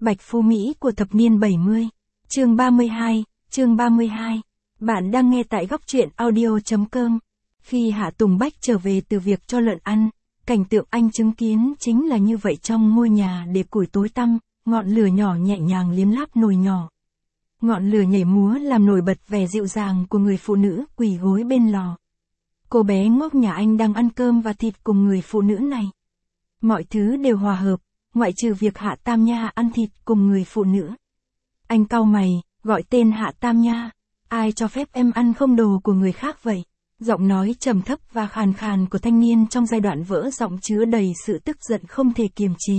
Bạch Phú Mỹ của thập niên 70. Chương 32. Bạn đang nghe tại góc truyện audio.com. Khi Hạ Tùng Bách trở về từ việc cho lợn ăn, cảnh tượng anh chứng kiến chính là như vậy trong ngôi nhà để củi tối tăm, ngọn lửa nhỏ nhẹ nhàng liếm láp nồi nhỏ. Ngọn lửa nhảy múa làm nổi bật vẻ dịu dàng của người phụ nữ quỳ gối bên lò. Cô bé ngốc nhà anh đang ăn cơm và thịt cùng người phụ nữ này. Mọi thứ đều hòa hợp, ngoại trừ việc Hạ Tam Nha ăn thịt cùng người phụ nữ. Anh cau mày, gọi tên Hạ Tam Nha. Ai cho phép em ăn không đồ của người khác vậy? Giọng nói trầm thấp và khàn khàn của thanh niên trong giai đoạn vỡ giọng chứa đầy sự tức giận không thể kiềm chế.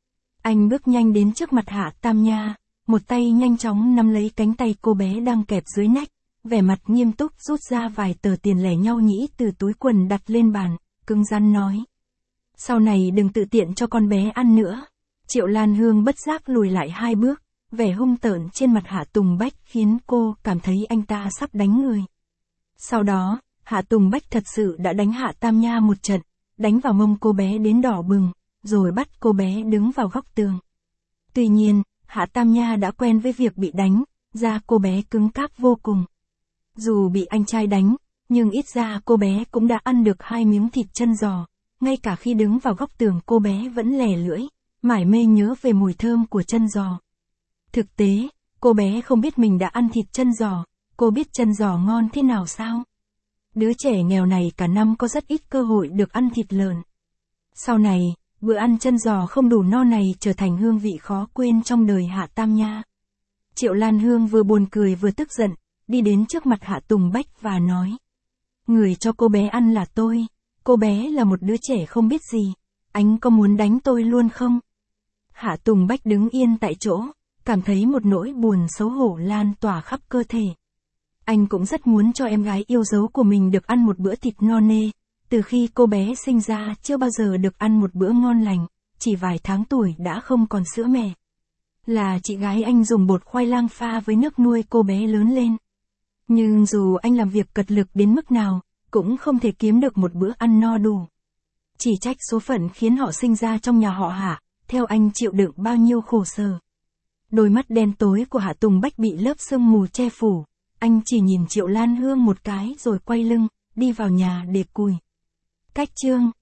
Anh bước nhanh đến trước mặt Hạ Tam Nha, một tay nhanh chóng nắm lấy cánh tay cô bé đang kẹp dưới nách, vẻ mặt nghiêm túc rút ra vài tờ tiền lẻ nhau nhĩ từ túi quần đặt lên bàn, cứng rắn nói. Sau này đừng tự tiện cho con bé ăn nữa. Triệu Lan Hương bất giác lùi lại 2 bước, vẻ hung tợn trên mặt Hạ Tùng Bách khiến cô cảm thấy anh ta sắp đánh người. Sau đó, Hạ Tùng Bách thật sự đã đánh Hạ Tam Nha một trận, đánh vào mông cô bé đến đỏ bừng, rồi bắt cô bé đứng vào góc tường. Tuy nhiên, Hạ Tam Nha đã quen với việc bị đánh, da cô bé cứng cáp vô cùng. Dù bị anh trai đánh, nhưng ít ra cô bé cũng đã ăn được 2 miếng thịt chân giò, ngay cả khi đứng vào góc tường cô bé vẫn lè lưỡi, mải mê nhớ về mùi thơm của chân giò. Thực tế, cô bé không biết mình đã ăn thịt chân giò, cô biết chân giò ngon thế nào sao? Đứa trẻ nghèo này cả năm có rất ít cơ hội được ăn thịt lợn. Sau này, bữa ăn chân giò không đủ no này trở thành hương vị khó quên trong đời Hạ Tam Nha. Triệu Lan Hương vừa buồn cười vừa tức giận, đi đến trước mặt Hạ Tùng Bách và nói. Người cho cô bé ăn là tôi, cô bé là một đứa trẻ không biết gì, anh có muốn đánh tôi luôn không? Hạ Tùng Bách đứng yên tại chỗ, cảm thấy một nỗi buồn xấu hổ lan tỏa khắp cơ thể. Anh cũng rất muốn cho em gái yêu dấu của mình được ăn một bữa thịt no nê, từ khi cô bé sinh ra chưa bao giờ được ăn một bữa ngon lành, chỉ vài tháng tuổi đã không còn sữa mẹ. Là chị gái anh dùng bột khoai lang pha với nước nuôi cô bé lớn lên. Nhưng dù anh làm việc cật lực đến mức nào, cũng không thể kiếm được một bữa ăn no đủ. Chỉ trách số phận khiến họ sinh ra trong nhà họ Hạ, theo anh chịu đựng bao nhiêu khổ sở. Đôi mắt đen tối của Hạ Tùng Bách bị lớp sương mù che phủ, anh chỉ nhìn Triệu Lan Hương một cái rồi quay lưng, đi vào nhà để cùi. Cách chương